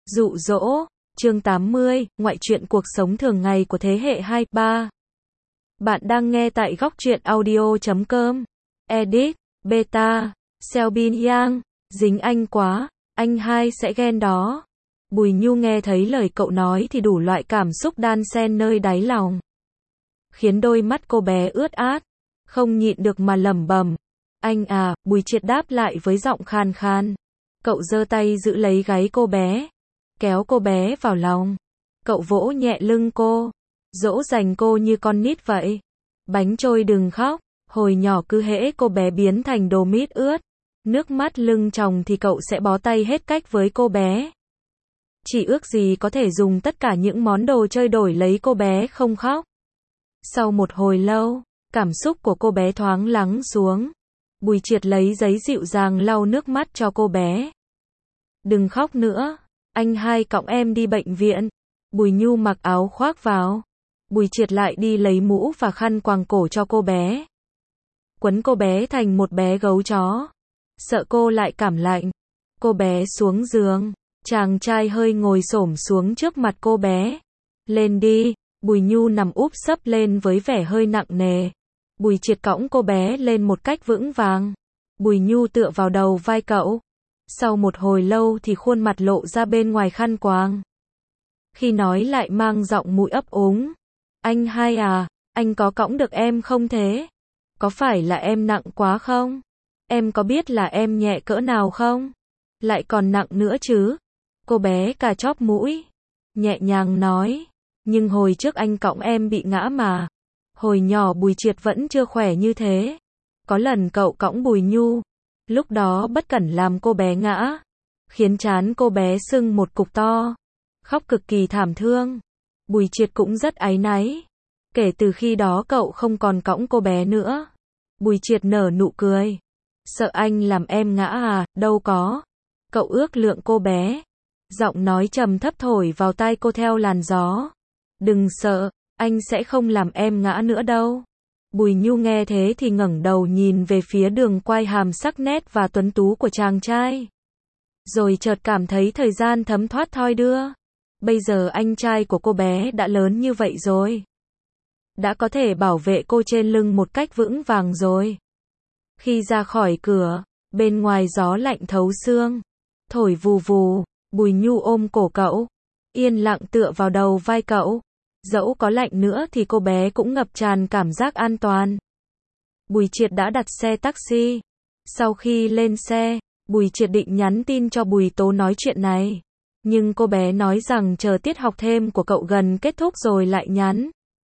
Dụ dỗ, chương 80, ngoại truyện cuộc sống thường ngày của thế hệ 2, 3. Bạn đang nghe tại góc truyện audio.com. Edit, Beta, Selbin Yang, dính anh quá, anh hai sẽ ghen đó. Bùi Nhu nghe thấy lời cậu nói thì đủ loại cảm xúc đan xen nơi đáy lòng. Khiến đôi mắt cô bé ướt át, không nhịn được mà lẩm bẩm. Anh à, Bùi Triệt đáp lại với giọng khan khan. Cậu giơ tay giữ lấy gáy cô bé, kéo cô bé vào lòng. Cậu vỗ nhẹ lưng cô, dỗ dành cô như con nít vậy. Bánh trôi đừng khóc, hồi nhỏ cứ hễ cô bé biến thành đồ mít ướt, nước mắt lưng tròng thì cậu sẽ bó tay hết cách với cô bé. Chỉ ước gì có thể dùng tất cả những món đồ chơi đổi lấy cô bé không khóc. Sau một hồi lâu, cảm xúc của cô bé thoáng lắng xuống. Bùi Triệt lấy giấy dịu dàng lau nước mắt cho cô bé. Đừng khóc nữa, anh hai cõng em đi bệnh viện. Bùi Nhu mặc áo khoác vào. Bùi Triệt lại đi lấy mũ và khăn quàng cổ cho cô bé. Quấn cô bé thành một bé gấu chó. Sợ cô lại cảm lạnh. Cô bé xuống giường. Chàng trai hơi ngồi xổm xuống trước mặt cô bé. Lên đi. Bùi Nhu nằm úp sấp lên với vẻ hơi nặng nề. Bùi Triệt cõng cô bé lên một cách vững vàng. Bùi Nhu tựa vào đầu vai cậu. Sau một hồi lâu thì khuôn mặt lộ ra bên ngoài khăn quàng. Khi nói lại mang giọng mũi ấp úng. Anh hai à, anh có cõng được em không thế? Có phải là em nặng quá không? Em có biết là em nhẹ cỡ nào không? Lại còn nặng nữa chứ? Cô bé cà chóp mũi, nhẹ nhàng nói. Nhưng hồi trước anh cõng em bị ngã mà. Hồi nhỏ Bùi Triệt vẫn chưa khỏe như thế. Có lần cậu cõng Bùi Nhu. Lúc đó bất cẩn làm cô bé ngã. Khiến trán cô bé sưng một cục to. Khóc cực kỳ thảm thương. Bùi Triệt cũng rất áy náy. Kể từ khi đó cậu không còn cõng cô bé nữa. Bùi Triệt nở nụ cười. Sợ anh làm em ngã à, đâu có. Cậu ước lượng cô bé. Giọng nói trầm thấp thổi vào tai cô theo làn gió. Đừng sợ, anh sẽ không làm em ngã nữa đâu. Bùi Nhu nghe thế thì ngẩng đầu nhìn về phía đường quai hàm sắc nét và tuấn tú của chàng trai. Rồi chợt cảm thấy thời gian thấm thoát thoi đưa. Bây giờ anh trai của cô bé đã lớn như vậy rồi. Đã có thể bảo vệ cô trên lưng một cách vững vàng rồi. Khi ra khỏi cửa, bên ngoài gió lạnh thấu xương. Thổi vù vù, Bùi Nhu ôm cổ cậu. Yên lặng tựa vào đầu vai cậu. Dẫu có lạnh nữa thì cô bé cũng ngập tràn cảm giác an toàn. Bùi Triệt đã đặt xe taxi. Sau khi lên xe, Bùi Triệt định nhắn tin cho Bùi Tố nói chuyện này. Nhưng cô bé nói rằng chờ tiết học thêm của cậu gần kết thúc rồi lại nhắn.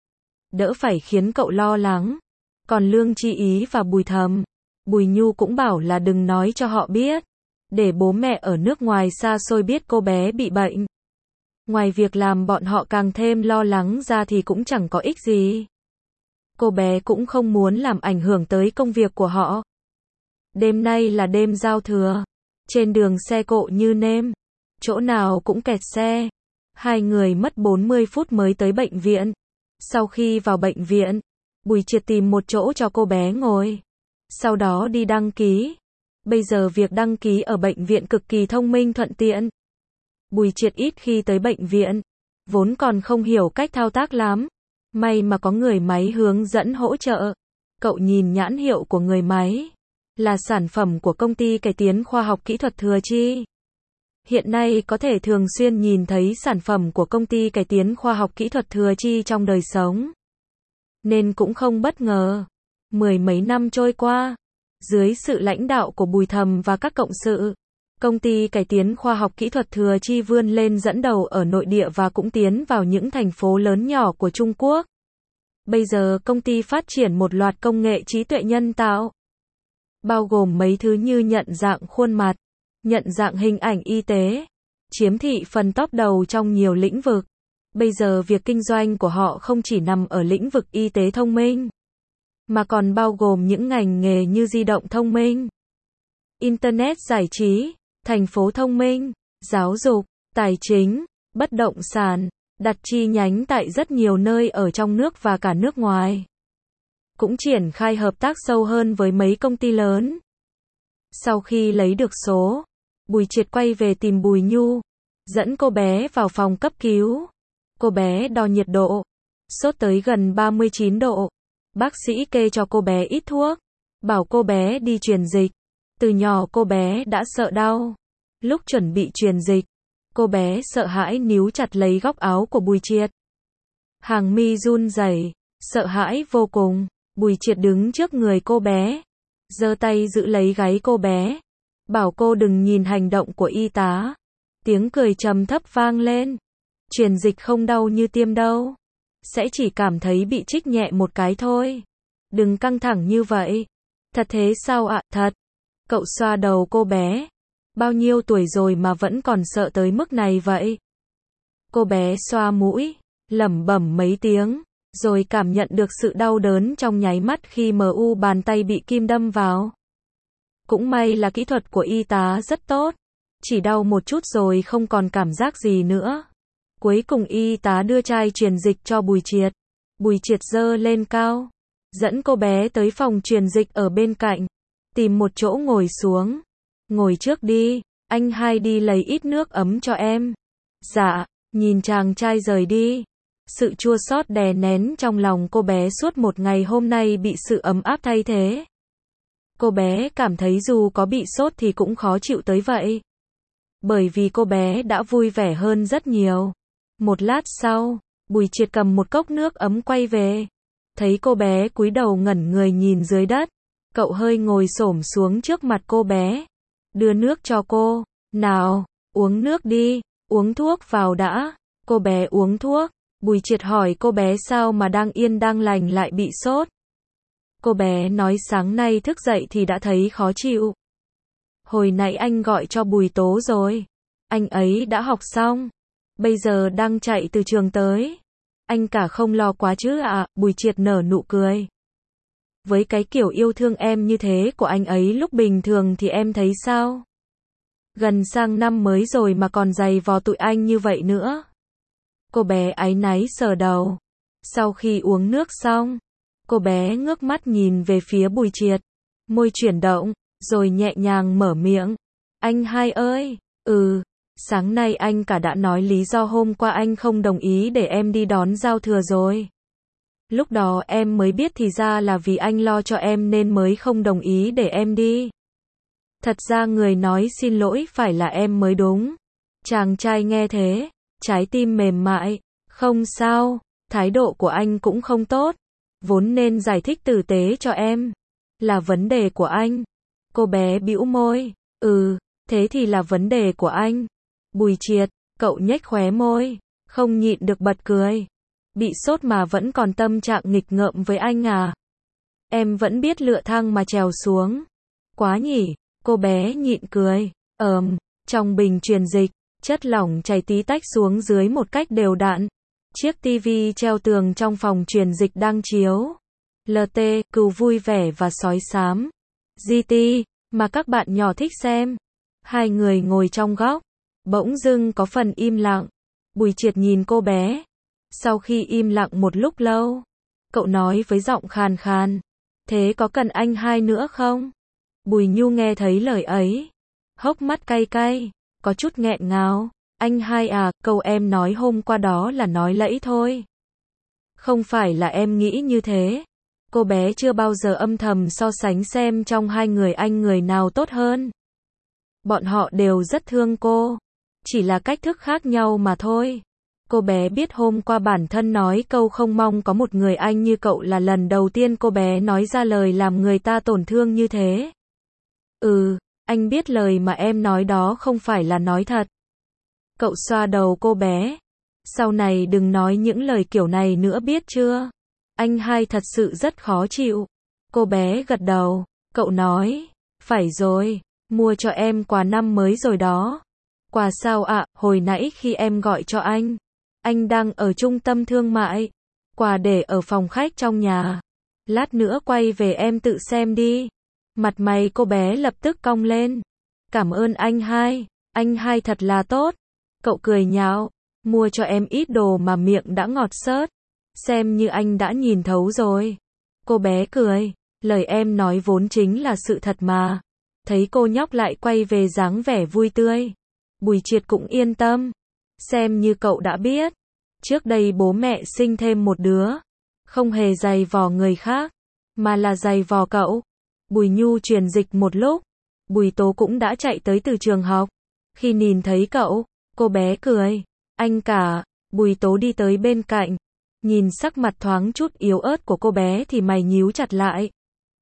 Đỡ phải khiến cậu lo lắng. Còn Lương Chi Ý và Bùi Thầm, Bùi Nhu cũng bảo là đừng nói cho họ biết. Để bố mẹ ở nước ngoài xa xôi biết cô bé bị bệnh. Ngoài việc làm bọn họ càng thêm lo lắng ra thì cũng chẳng có ích gì. Cô bé cũng không muốn làm ảnh hưởng tới công việc của họ. Đêm nay là đêm giao thừa. Trên đường xe cộ như nêm. Chỗ nào cũng kẹt xe. Hai người mất 40 phút mới tới bệnh viện. Sau khi vào bệnh viện, Bùi Triệt tìm một chỗ cho cô bé ngồi. Sau đó đi đăng ký. Bây giờ việc đăng ký ở bệnh viện cực kỳ thông minh thuận tiện. Bùi Triệt ít khi tới bệnh viện, vốn còn không hiểu cách thao tác lắm. May mà có người máy hướng dẫn hỗ trợ. Cậu nhìn nhãn hiệu của người máy. Là sản phẩm của công ty cải tiến khoa học kỹ thuật Thừa Chi. Hiện nay có thể thường xuyên nhìn thấy sản phẩm của công ty cải tiến khoa học kỹ thuật Thừa Chi trong đời sống. Nên cũng không bất ngờ. Mười mấy năm trôi qua, dưới sự lãnh đạo của Bùi Thầm và các cộng sự, công ty cải tiến khoa học kỹ thuật Thừa Chi vươn lên dẫn đầu ở nội địa và cũng tiến vào những thành phố lớn nhỏ của Trung Quốc. Bây giờ công ty phát triển một loạt công nghệ trí tuệ nhân tạo. Bao gồm mấy thứ như nhận dạng khuôn mặt, nhận dạng hình ảnh y tế, chiếm thị phần top đầu trong nhiều lĩnh vực. Bây giờ việc kinh doanh của họ không chỉ nằm ở lĩnh vực y tế thông minh, mà còn bao gồm những ngành nghề như di động thông minh, Internet giải trí, thành phố thông minh, giáo dục, tài chính, bất động sản, đặt chi nhánh tại rất nhiều nơi ở trong nước và cả nước ngoài. Cũng triển khai hợp tác sâu hơn với mấy công ty lớn. Sau khi lấy được số, Bùi Triệt quay về tìm Bùi Nhu. dẫn cô bé vào phòng cấp cứu. Cô bé đo nhiệt độ, sốt tới gần 39 độ. Bác sĩ kê cho cô bé ít thuốc, bảo cô bé đi truyền dịch. Từ nhỏ cô bé đã sợ đau. Lúc chuẩn bị truyền dịch, cô bé sợ hãi níu chặt lấy góc áo của Bùi Triệt. Hàng mi run rẩy, sợ hãi vô cùng. Bùi Triệt đứng trước người cô bé, giơ tay giữ lấy gáy cô bé, bảo cô đừng nhìn hành động của y tá. Tiếng cười trầm thấp vang lên. Truyền dịch không đau như tiêm đâu. Sẽ chỉ cảm thấy bị trích nhẹ một cái thôi. Đừng căng thẳng như vậy. Thật thế sao ạ? Thật. Cậu xoa đầu cô bé. Bao nhiêu tuổi rồi mà vẫn còn sợ tới mức này vậy? Cô bé xoa mũi, lẩm bẩm mấy tiếng, rồi cảm nhận được sự đau đớn trong nháy mắt khi bàn tay bị kim đâm vào. Cũng may là kỹ thuật của y tá rất tốt. Chỉ đau một chút rồi không còn cảm giác gì nữa. Cuối cùng y tá đưa chai truyền dịch cho Bùi Triệt. Bùi Triệt giơ lên cao, dẫn cô bé tới phòng truyền dịch ở bên cạnh. Tìm một chỗ ngồi xuống. Ngồi trước đi, anh hai đi lấy ít nước ấm cho em. Dạ, nhìn chàng trai rời đi. Sự chua xót đè nén trong lòng cô bé suốt một ngày hôm nay bị sự ấm áp thay thế. Cô bé cảm thấy dù có bị sốt thì cũng khó chịu tới vậy. Bởi vì cô bé đã vui vẻ hơn rất nhiều. Một lát sau, Bùi Triệt cầm một cốc nước ấm quay về. Thấy cô bé cúi đầu ngẩn người nhìn dưới đất. Cậu hơi ngồi xổm xuống trước mặt cô bé. Đưa nước cho cô. Nào, uống nước đi, uống thuốc vào đã. Cô bé uống thuốc. Bùi Triệt hỏi cô bé sao mà đang yên đang lành lại bị sốt. Cô bé nói sáng nay thức dậy thì đã thấy khó chịu. Hồi nãy anh gọi cho Bùi Tố rồi. Anh ấy đã học xong. Bây giờ đang chạy từ trường tới. Anh cả không lo quá chứ ạ? Bùi Triệt nở nụ cười. Với cái kiểu yêu thương em như thế của anh ấy lúc bình thường thì em thấy sao? Gần sang năm mới rồi mà còn giày vò tụi anh như vậy nữa. Cô bé áy náy sờ đầu. Sau khi uống nước xong, cô bé ngước mắt nhìn về phía Bùi Triệt. Môi chuyển động, rồi nhẹ nhàng mở miệng. Anh hai ơi, sáng nay anh cả đã nói lý do hôm qua anh không đồng ý để em đi đón giao thừa rồi. Lúc đó em mới biết thì ra là vì anh lo cho em nên mới không đồng ý để em đi. Thật ra người nói xin lỗi phải là em mới đúng. Chàng trai nghe thế, trái tim mềm mại. Không sao, thái độ của anh cũng không tốt. Vốn nên giải thích tử tế cho em. Là vấn đề của anh. Cô bé bĩu môi. Thế thì là vấn đề của anh. Bùi Triệt, cậu nhếch khóe môi, không nhịn được bật cười. Bị sốt mà vẫn còn tâm trạng nghịch ngợm với anh à? Em vẫn biết lựa thang mà trèo xuống. Quá nhỉ, cô bé nhịn cười. Trong bình truyền dịch, chất lỏng chảy tí tách xuống dưới một cách đều đặn. Chiếc tivi treo tường trong phòng truyền dịch đang chiếu. LT, Cừu vui vẻ và sói xám. GT, mà các bạn nhỏ thích xem. Hai người ngồi trong góc. Bỗng dưng có phần im lặng. Bùi Triệt nhìn cô bé. Sau khi im lặng một lúc lâu, cậu nói với giọng khàn khàn. Thế có cần anh hai nữa không? Bùi Nhu nghe thấy lời ấy. Hốc mắt cay cay, có chút nghẹn ngào. Anh hai à, câu em nói hôm qua đó là nói lẫy thôi. Không phải là em nghĩ như thế. Cô bé chưa bao giờ âm thầm so sánh xem trong hai người anh người nào tốt hơn. Bọn họ đều rất thương cô. Chỉ là cách thức khác nhau mà thôi. Cô bé biết hôm qua bản thân nói câu không mong có một người anh như cậu là lần đầu tiên cô bé nói ra lời làm người ta tổn thương như thế. Anh biết lời mà em nói đó không phải là nói thật. Cậu xoa đầu cô bé. Sau này đừng nói những lời kiểu này nữa biết chưa? Anh hai thật sự rất khó chịu. Cô bé gật đầu. Cậu nói. Phải rồi, mua cho em quà năm mới rồi đó. Quà sao ạ? Hồi nãy khi em gọi cho anh đang ở trung tâm thương mại. Quà để ở phòng khách trong nhà. Lát nữa quay về em tự xem đi. Mặt mày cô bé lập tức cong lên. Cảm ơn anh hai thật là tốt. Cậu cười nhạo. Mua cho em ít đồ mà miệng đã ngọt xớt. Xem như anh đã nhìn thấu rồi. Cô bé cười. Lời em nói vốn chính là sự thật mà. Thấy cô nhóc lại quay về dáng vẻ vui tươi. Bùi Triệt cũng yên tâm. Xem như cậu đã biết, trước đây bố mẹ sinh thêm một đứa, không hề giày vò người khác, mà là giày vò cậu. Bùi Nhu truyền dịch một lúc, Bùi Tố cũng đã chạy tới từ trường học. Khi nhìn thấy cậu, cô bé cười. Anh cả, Bùi Tố đi tới bên cạnh, nhìn sắc mặt thoáng chút yếu ớt của cô bé thì mày nhíu chặt lại.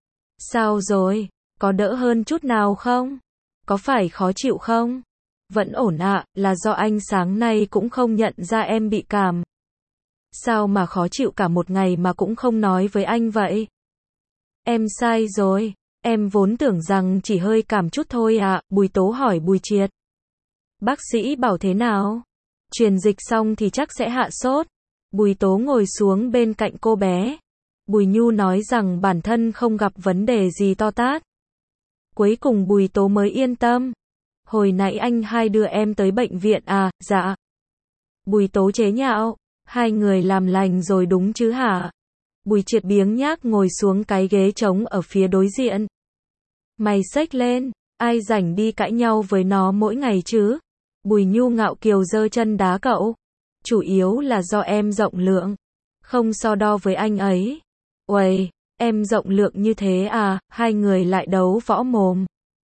Sao rồi, có đỡ hơn chút nào không? Có phải khó chịu không? Vẫn ổn ạ, là do anh sáng nay cũng không nhận ra em bị cảm. Sao mà khó chịu cả một ngày mà cũng không nói với anh vậy? Em sai rồi, em vốn tưởng rằng chỉ hơi cảm chút thôi ạ, Bùi Tố hỏi Bùi Triệt. Bác sĩ bảo thế nào? Truyền dịch xong thì chắc sẽ hạ sốt. Bùi Tố ngồi xuống bên cạnh cô bé. Bùi Nhu nói rằng bản thân không gặp vấn đề gì to tát. Cuối cùng Bùi Tố mới yên tâm. Hồi nãy anh hai đưa em tới bệnh viện à? Dạ. Bùi Tố chế nhạo. Hai người làm lành rồi đúng chứ hả? Bùi Triệt biếng nhác ngồi xuống cái ghế trống ở phía đối diện. Mày xếch lên, ai rảnh đi cãi nhau với nó mỗi ngày chứ? Bùi Nhu ngạo kiều giơ chân đá cậu. Chủ yếu là do em rộng lượng, không so đo với anh ấy. Uầy, em rộng lượng như thế à? Hai người lại đấu võ mồm.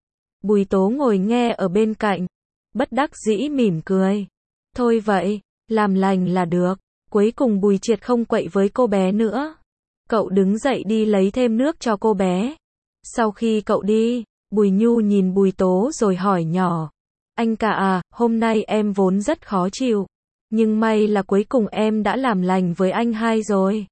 Bùi Tố ngồi nghe ở bên cạnh, bất đắc dĩ mỉm cười. Thôi vậy, làm lành là được. Cuối cùng Bùi Triệt không quậy với cô bé nữa. Cậu đứng dậy đi lấy thêm nước cho cô bé. Sau khi cậu đi, Bùi Nhu nhìn Bùi Tố rồi hỏi nhỏ. Anh cả à, hôm nay em vốn rất khó chịu. Nhưng may là cuối cùng em đã làm lành với anh hai rồi.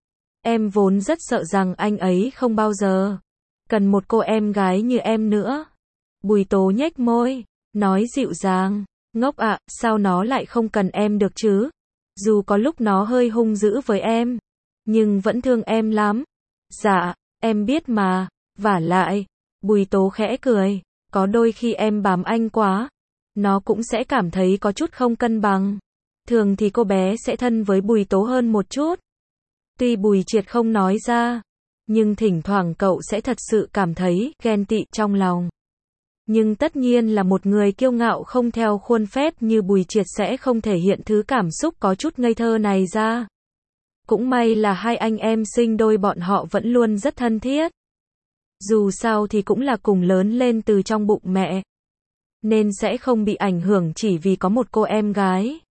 Em vốn rất sợ rằng anh ấy không bao giờ cần một cô em gái như em nữa. Bùi Tố nhếch môi, nói dịu dàng. Ngốc ạ, sao nó lại không cần em được chứ? Dù có lúc nó hơi hung dữ với em, nhưng vẫn thương em lắm. Dạ, em biết mà. Vả lại, Bùi Tố khẽ cười. Có đôi khi em bám anh quá, nó cũng sẽ cảm thấy có chút không cân bằng. Thường thì cô bé sẽ thân với Bùi Tố hơn một chút. Tuy Bùi Triệt không nói ra, nhưng thỉnh thoảng cậu sẽ thật sự cảm thấy ghen tị trong lòng. Nhưng tất nhiên là một người kiêu ngạo không theo khuôn phép như Bùi Triệt sẽ không thể hiện thứ cảm xúc có chút ngây thơ này ra. Cũng may là hai anh em sinh đôi bọn họ vẫn luôn rất thân thiết. Dù sao thì cũng là cùng lớn lên từ trong bụng mẹ, nên sẽ không bị ảnh hưởng chỉ vì có một cô em gái.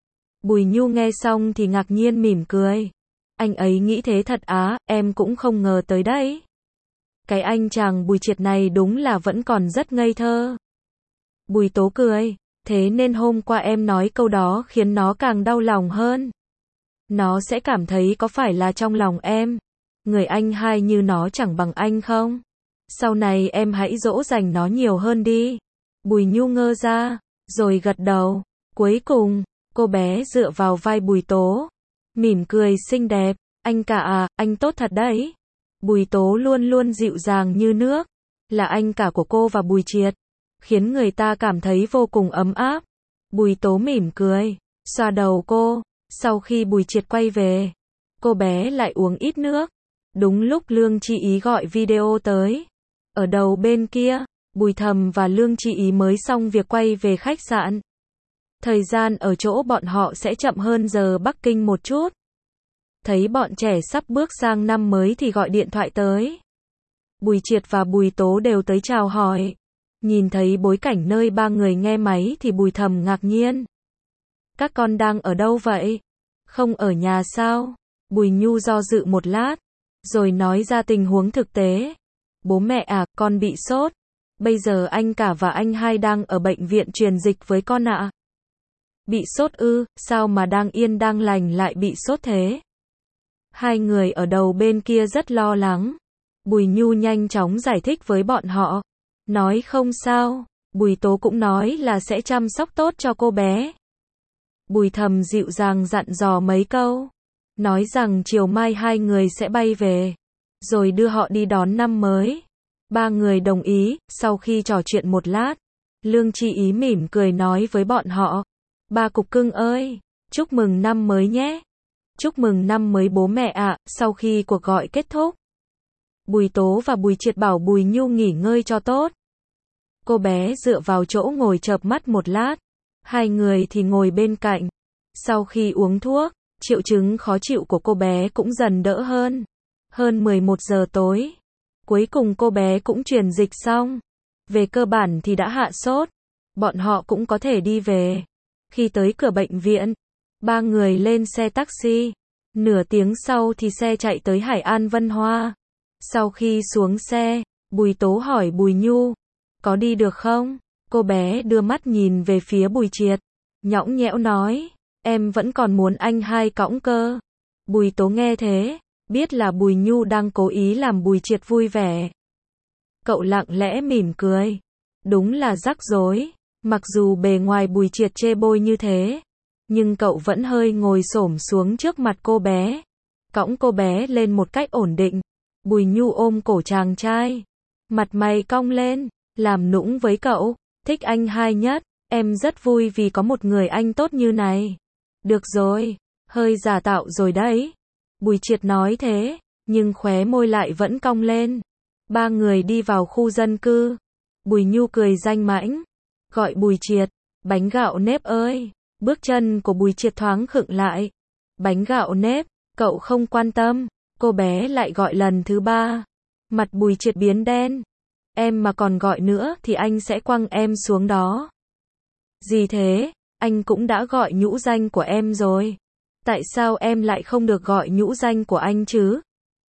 Bùi Nhu nghe xong thì ngạc nhiên mỉm cười. Anh ấy nghĩ thế thật á, em cũng không ngờ tới đấy. Cái anh chàng Bùi Triệt này đúng là vẫn còn rất ngây thơ. Bùi Tố cười, thế nên hôm qua em nói câu đó khiến nó càng đau lòng hơn. Nó sẽ cảm thấy có phải là trong lòng em, người anh hai như nó chẳng bằng anh không? Sau này em hãy dỗ dành nó nhiều hơn đi. Bùi Nhu ngơ ra, rồi gật đầu. Cuối cùng, cô bé dựa vào vai Bùi Tố, mỉm cười xinh đẹp. Anh cả à, anh tốt thật đấy. Bùi Tố luôn luôn dịu dàng như nước, là anh cả của cô và Bùi Triệt, khiến người ta cảm thấy vô cùng ấm áp. Bùi Tố mỉm cười, xoa đầu cô. Sau khi Bùi Triệt quay về, cô bé lại uống ít nước. Đúng lúc Lương Chi Ý gọi video tới. Ở đầu bên kia, Bùi Thầm và Lương Chi Ý mới xong việc quay về khách sạn. Thời gian ở chỗ bọn họ sẽ chậm hơn giờ Bắc Kinh một chút. Thấy bọn trẻ sắp bước sang năm mới thì gọi điện thoại tới. Bùi Triệt và Bùi Tố đều tới chào hỏi. Nhìn thấy bối cảnh nơi ba người nghe máy thì Bùi Thầm ngạc nhiên. Các con đang ở đâu vậy? Không ở nhà sao? Bùi Nhu do dự một lát, rồi nói ra tình huống thực tế. Bố mẹ à, con bị sốt. Bây giờ anh cả và anh hai đang ở bệnh viện truyền dịch với con ạ. Bị sốt ư, sao mà đang yên đang lành lại bị sốt thế? Hai người ở đầu bên kia rất lo lắng. Bùi Nhu nhanh chóng giải thích với bọn họ. Nói không sao, Bùi Tố cũng nói là sẽ chăm sóc tốt cho cô bé. Bùi Thầm dịu dàng dặn dò mấy câu, nói rằng chiều mai hai người sẽ bay về, rồi đưa họ đi đón năm mới. Ba người đồng ý. Sau khi trò chuyện một lát, Lương Chi Ý mỉm cười nói với bọn họ. Ba cục cưng ơi, chúc mừng năm mới nhé. Chúc mừng năm mới bố mẹ ạ. Sau khi cuộc gọi kết thúc, Bùi Tố và Bùi Triệt bảo Bùi Nhu nghỉ ngơi cho tốt. Cô bé dựa vào chỗ ngồi chợp mắt một lát. Hai người thì ngồi bên cạnh. Sau khi uống thuốc, triệu chứng khó chịu của cô bé cũng dần đỡ hơn. Hơn 11 giờ tối. Cuối cùng cô bé cũng truyền dịch xong. Về cơ bản thì đã hạ sốt. Bọn họ cũng có thể đi về. Khi tới cửa bệnh viện, ba người lên xe taxi. Nửa tiếng sau thì xe chạy tới Hải An Vân Hoa. Sau khi xuống xe, Bùi Tố hỏi Bùi Nhu, có đi được không? Cô bé đưa mắt nhìn về phía Bùi Triệt, nhõng nhẽo nói, em vẫn còn muốn anh hai cõng cơ. Bùi Tố nghe thế, biết là Bùi Nhu đang cố ý làm Bùi Triệt vui vẻ. Cậu lặng lẽ mỉm cười. Đúng là rắc rối, mặc dù bề ngoài Bùi Triệt chê bôi như thế, nhưng cậu vẫn hơi ngồi xổm xuống trước mặt cô bé, cõng cô bé lên một cách ổn định. Bùi Nhu ôm cổ chàng trai, mặt mày cong lên, làm nũng với cậu, thích anh hai nhất, em rất vui vì có một người anh tốt như này. Được rồi, hơi giả tạo rồi đấy. Bùi Triệt nói thế, nhưng khóe môi lại vẫn cong lên. Ba người đi vào khu dân cư. Bùi Nhu cười danh mãnh, gọi Bùi Triệt, bánh gạo nếp ơi. Bước chân của Bùi Triệt thoáng khựng lại. Bánh gạo nếp, cậu không quan tâm. Cô bé lại gọi lần thứ ba. Mặt Bùi Triệt biến đen. Em mà còn gọi nữa thì anh sẽ quăng em xuống đó. Gì thế, anh cũng đã gọi nhũ danh của em rồi. Tại sao em lại không được gọi nhũ danh của anh chứ?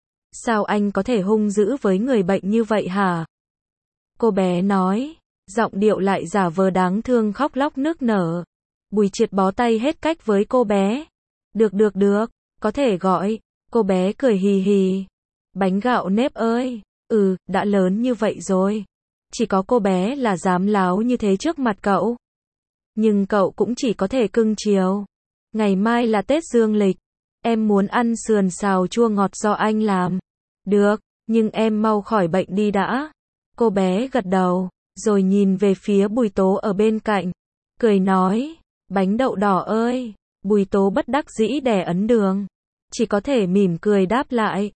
Sao anh có thể hung dữ với người bệnh như vậy hả? Cô bé nói, giọng điệu lại giả vờ đáng thương khóc lóc nức nở. Bùi Triệt bó tay hết cách với cô bé. Được, có thể gọi. Cô bé cười hì hì. Bánh gạo nếp ơi, đã lớn như vậy rồi. Chỉ có cô bé là dám láo như thế trước mặt cậu. Nhưng cậu cũng chỉ có thể cưng chiều. Ngày mai là Tết Dương lịch. Em muốn ăn sườn xào chua ngọt do anh làm. Được, nhưng em mau khỏi bệnh đi đã. Cô bé gật đầu, rồi nhìn về phía Bùi Tố ở bên cạnh. Cười nói, bánh đậu đỏ ơi. Bùi Tố bất đắc dĩ đè ấn đường. Chỉ có thể mỉm cười đáp lại.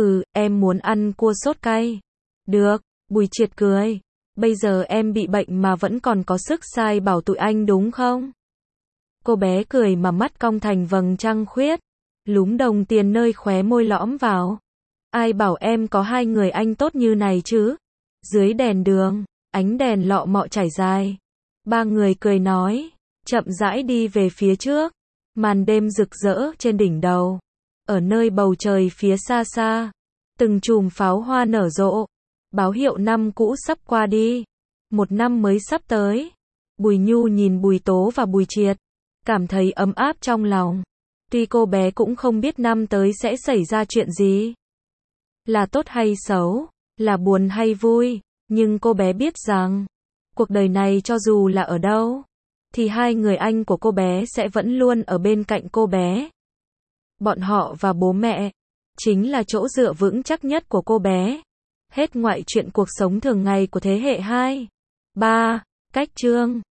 Em muốn ăn cua sốt cay. Được, Bùi Triệt cười. Bây giờ em bị bệnh mà vẫn còn có sức sai bảo tụi anh đúng không? Cô bé cười mà mắt cong thành vầng trăng khuyết. Lúm đồng tiền nơi khóe môi lõm vào. Ai bảo em có hai người anh tốt như này chứ? Dưới đèn đường, ánh đèn lọ mọ trải dài. Ba người cười nói, chậm rãi đi về phía trước. Màn đêm rực rỡ trên đỉnh đầu. Ở nơi bầu trời phía xa xa, từng chùm pháo hoa nở rộ, báo hiệu năm cũ sắp qua đi, một năm mới sắp tới. Bùi Nhu nhìn Bùi Tố và Bùi Triệt, cảm thấy ấm áp trong lòng. Tuy cô bé cũng không biết năm tới sẽ xảy ra chuyện gì, là tốt hay xấu, là buồn hay vui, nhưng cô bé biết rằng, cuộc đời này cho dù là ở đâu, thì hai người anh của cô bé sẽ vẫn luôn ở bên cạnh cô bé. Bọn họ và bố mẹ chính là chỗ dựa vững chắc nhất của cô bé. Hết ngoại truyện cuộc sống thường ngày của thế hệ 2. 3. Cách chương